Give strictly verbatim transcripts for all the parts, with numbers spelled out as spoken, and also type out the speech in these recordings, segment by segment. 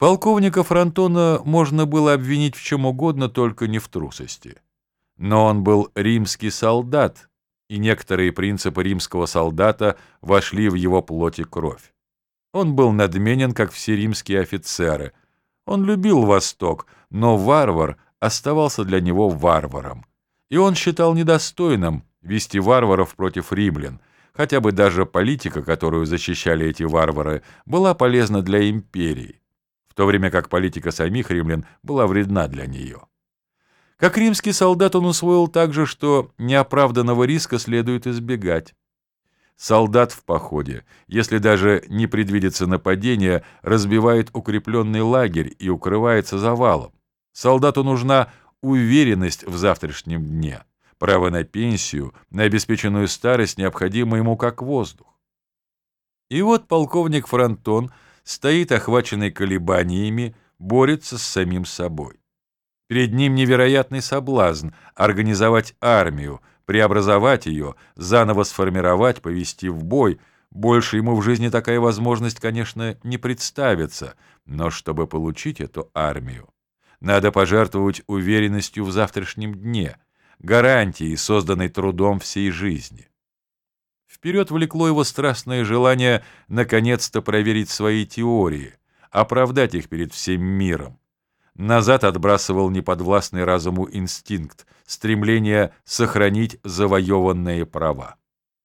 Полковника Фронтона можно было обвинить в чем угодно, только не в трусости. Но он был римский солдат, и некоторые принципы римского солдата вошли в его плоть и кровь. Он был надменен, как все римские офицеры. Он любил Восток, но варвар оставался для него варваром. И он считал недостойным вести варваров против римлян, хотя бы даже политика, которую защищали эти варвары, была полезна для империи, в то время как политика самих римлян была вредна для нее. Как римский солдат он усвоил также, что неоправданного риска следует избегать. Солдат в походе, если даже не предвидится нападение, разбивает укрепленный лагерь и укрывается завалом. Солдату нужна уверенность в завтрашнем дне, право на пенсию, на обеспеченную старость, необходимо ему как воздух. И вот полковник Фронтон стоит, охваченный колебаниями, борется с самим собой. Перед ним невероятный соблазн организовать армию, преобразовать ее, заново сформировать, повести в бой. Больше ему в жизни такая возможность, конечно, не представится, но чтобы получить эту армию, надо пожертвовать уверенностью в завтрашнем дне, гарантией, созданной трудом всей жизни. Вперед влекло его страстное желание наконец-то проверить свои теории, оправдать их перед всем миром. Назад отбрасывал неподвластный разуму инстинкт, стремление сохранить завоеванные права.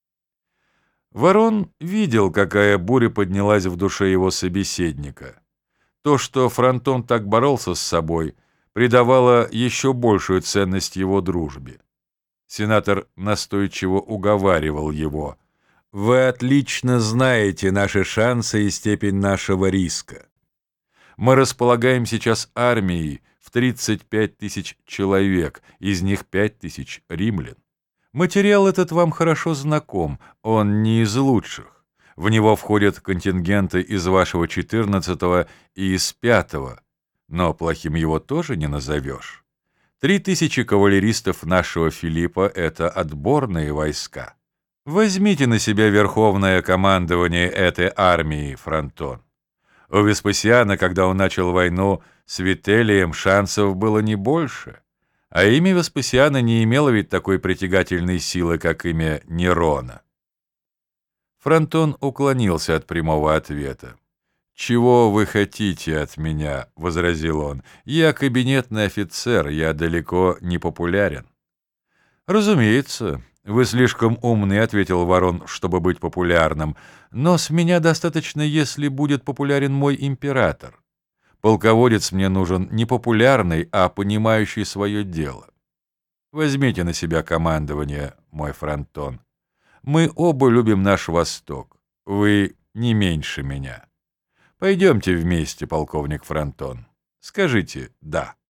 Ворон видел, какая буря поднялась в душе его собеседника. То, что Фронтон так боролся с собой, придавало еще большую ценность его дружбе. Сенатор настойчиво уговаривал его: «Вы отлично знаете наши шансы и степень нашего риска. Мы располагаем сейчас армией в тридцать пять тысяч человек, из них пять тысяч римлян. Материал этот вам хорошо знаком, он не из лучших. В него входят контингенты из вашего четырнадцатого и из пятого, но плохим его тоже не назовешь. Три тысячи кавалеристов нашего Филиппа — это отборные войска. Возьмите на себя верховное командование этой армией, Фронтон. У Веспасиана, когда он начал войну с Вителием, шансов было не больше, а имя Веспасиана не имело ведь такой притягательной силы, как имя Нерона». Фронтон уклонился от прямого ответа. «Чего вы хотите от меня?» — возразил он. «Я кабинетный офицер, я далеко не популярен». «Разумеется, вы слишком умны», — ответил Ворон, — «чтобы быть популярным. Но с меня достаточно, если будет популярен мой император. Полководец мне нужен не популярный, а понимающий свое дело. Возьмите на себя командование, мой Фронтон. Мы оба любим наш Восток. Вы не меньше меня. Пойдемте вместе, полковник Фронтон. Скажите «да».